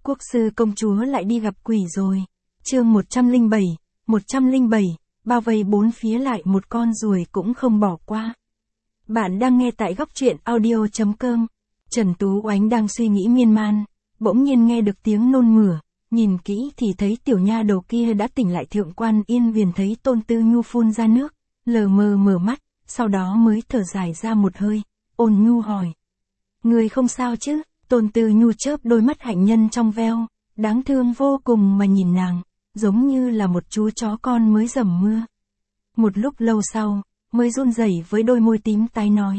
Quốc sư công chúa lại đi gặp quỷ rồi. Chương 107, bao vây bốn phía lại một con ruồi cũng không bỏ qua. Bạn đang nghe tại góc truyện audio.com. Trần Tú Oánh đang suy nghĩ miên man, bỗng nhiên nghe được tiếng nôn mửa, nhìn kỹ thì thấy tiểu nha đầu kia đã tỉnh lại. Thượng quan Yên Huyền thấy Tôn Tư Nhu phun ra nước, lờ mờ mở mắt, sau đó mới thở dài ra một hơi, ôn nhu hỏi. Người không sao chứ? Tôn Tư Nhu chớp đôi mắt hạnh nhân trong veo, đáng thương vô cùng mà nhìn nàng, giống như là một chú chó con mới dầm mưa. Một lúc lâu sau, mới run rẩy với đôi môi tím tái nói.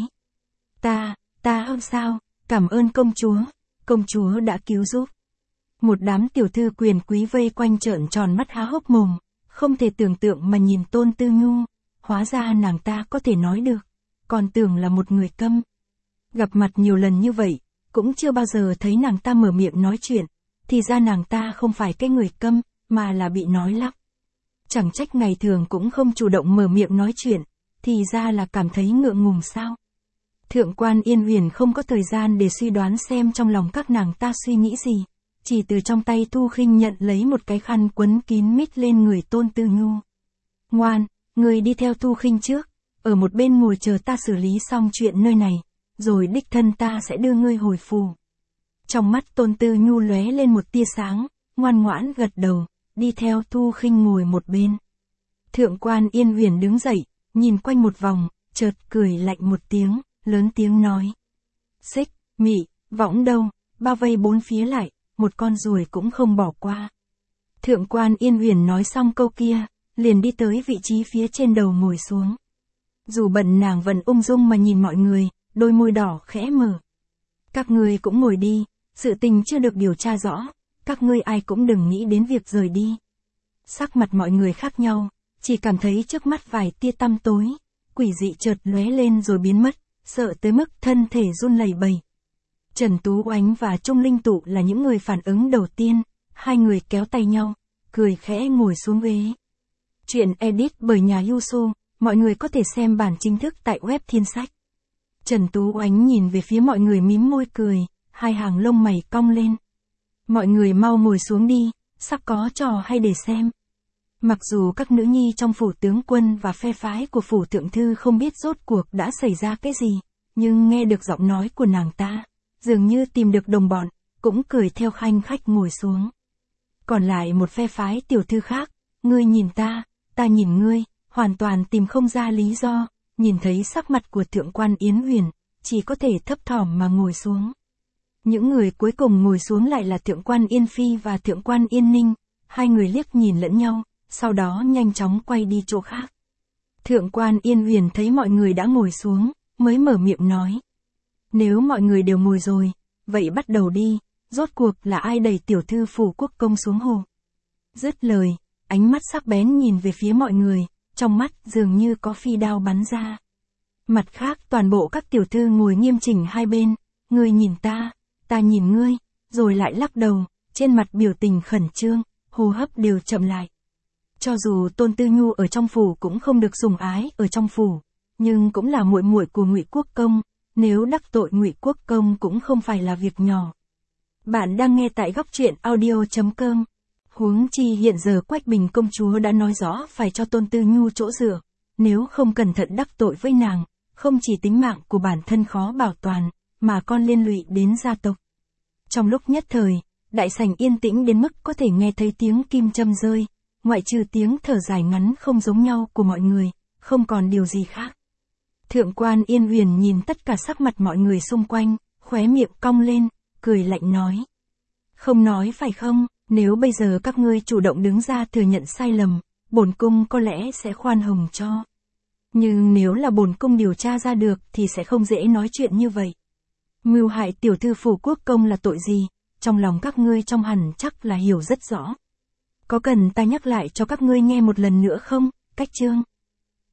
Ta không sao, cảm ơn công chúa đã cứu giúp. Một đám tiểu thư quyền quý vây quanh trợn tròn mắt há hốc mồm, không thể tưởng tượng mà nhìn Tôn Tư Nhu, hóa ra nàng ta có thể nói được, còn tưởng là một người câm. Gặp mặt nhiều lần như vậy, cũng chưa bao giờ thấy nàng ta mở miệng nói chuyện, thì ra nàng ta không phải cái người câm, mà là bị nói lắp. Chẳng trách ngày thường cũng không chủ động mở miệng nói chuyện, thì ra là cảm thấy ngượng ngùng sao. Thượng quan Yên Huyền không có thời gian để suy đoán xem trong lòng các nàng ta suy nghĩ gì, chỉ từ trong tay Thu Khinh nhận lấy một cái khăn quấn kín mít lên người Tôn Tư Nhu. Ngoan, người đi theo Thu Khinh trước, ở một bên ngồi chờ ta xử lý xong chuyện nơi này, rồi đích thân ta sẽ đưa ngươi hồi phủ. Trong mắt Tôn Tư Nhu lóe lên một tia sáng, ngoan ngoãn gật đầu, đi theo Thu Khinh ngồi một bên. Thượng quan Yên Huyền đứng dậy, nhìn quanh một vòng, chợt cười lạnh một tiếng, lớn tiếng nói. Xích, mị, võng đâu, bao vây bốn phía lại, một con ruồi cũng không bỏ qua. Thượng quan Yên Huyền nói xong câu kia, liền đi tới vị trí phía trên đầu ngồi xuống. Dù bận nàng vẫn ung dung mà nhìn mọi người, đôi môi đỏ khẽ mở. Các ngươi cũng ngồi đi, sự tình chưa được điều tra rõ, các ngươi ai cũng đừng nghĩ đến việc rời đi. Sắc mặt mọi người khác nhau, chỉ cảm thấy trước mắt vài tia tăm tối, quỷ dị chợt lóe lên rồi biến mất, sợ tới mức thân thể run lẩy bẩy. Trần Tú Oánh và Trung Linh Tụ là những người phản ứng đầu tiên, hai người kéo tay nhau, cười khẽ ngồi xuống ghế. Chuyện edit bởi nhà Yusu, mọi người có thể xem bản chính thức tại web Thiên Sách. Trần Tú Oánh nhìn về phía mọi người mím môi cười, hai hàng lông mày cong lên. Mọi người mau ngồi xuống đi, sắp có trò hay để xem. Mặc dù các nữ nhi trong phủ tướng quân và phe phái của phủ thượng thư không biết rốt cuộc đã xảy ra cái gì, nhưng nghe được giọng nói của nàng ta, dường như tìm được đồng bọn, cũng cười theo khanh khách ngồi xuống. Còn lại một phe phái tiểu thư khác, ngươi nhìn ta nhìn ngươi, hoàn toàn tìm không ra lý do, nhìn thấy sắc mặt của Thượng quan Yến Huyền, chỉ có thể thấp thỏm mà ngồi xuống. Những người cuối cùng ngồi xuống lại là Thượng quan Yên Phi và Thượng quan Yên Ninh, hai người liếc nhìn lẫn nhau, sau đó nhanh chóng quay đi chỗ khác. Thượng quan Yên Huyền thấy mọi người đã ngồi xuống, mới mở miệng nói. Nếu mọi người đều ngồi rồi, vậy bắt đầu đi, rốt cuộc là ai đẩy tiểu thư phủ quốc công xuống hồ. Dứt lời, ánh mắt sắc bén nhìn về phía mọi người, trong mắt dường như có phi đao bắn ra. Mặt khác toàn bộ các tiểu thư ngồi nghiêm chỉnh hai bên, ngươi nhìn ta nhìn ngươi, rồi lại lắc đầu, trên mặt biểu tình khẩn trương, hô hấp đều chậm lại. Cho dù Tôn Tư Nhu ở trong phủ cũng không được sủng ái ở trong phủ, nhưng cũng là muội muội của Ngụy Quốc công, nếu đắc tội Ngụy Quốc công cũng không phải là việc nhỏ. Bạn đang nghe tại góc truyện audio.com. Huống chi hiện giờ Quách Bình công chúa đã nói rõ phải cho Tôn Tư Nhu chỗ dựa, nếu không cẩn thận đắc tội với nàng, không chỉ tính mạng của bản thân khó bảo toàn, mà còn liên lụy đến gia tộc. Trong lúc nhất thời, đại sảnh yên tĩnh đến mức có thể nghe thấy tiếng kim châm rơi, ngoại trừ tiếng thở dài ngắn không giống nhau của mọi người, không còn điều gì khác. Thượng quan Yên Huyền nhìn tất cả sắc mặt mọi người xung quanh, khóe miệng cong lên, cười lạnh nói. Không nói phải không, nếu bây giờ các ngươi chủ động đứng ra thừa nhận sai lầm, bổn cung có lẽ sẽ khoan hồng cho. Nhưng nếu là bổn cung điều tra ra được thì sẽ không dễ nói chuyện như vậy. Mưu hại tiểu thư phủ quốc công là tội gì, trong lòng các ngươi trong hẳn chắc là hiểu rất rõ. Có cần ta nhắc lại cho các ngươi nghe một lần nữa không? Cách chương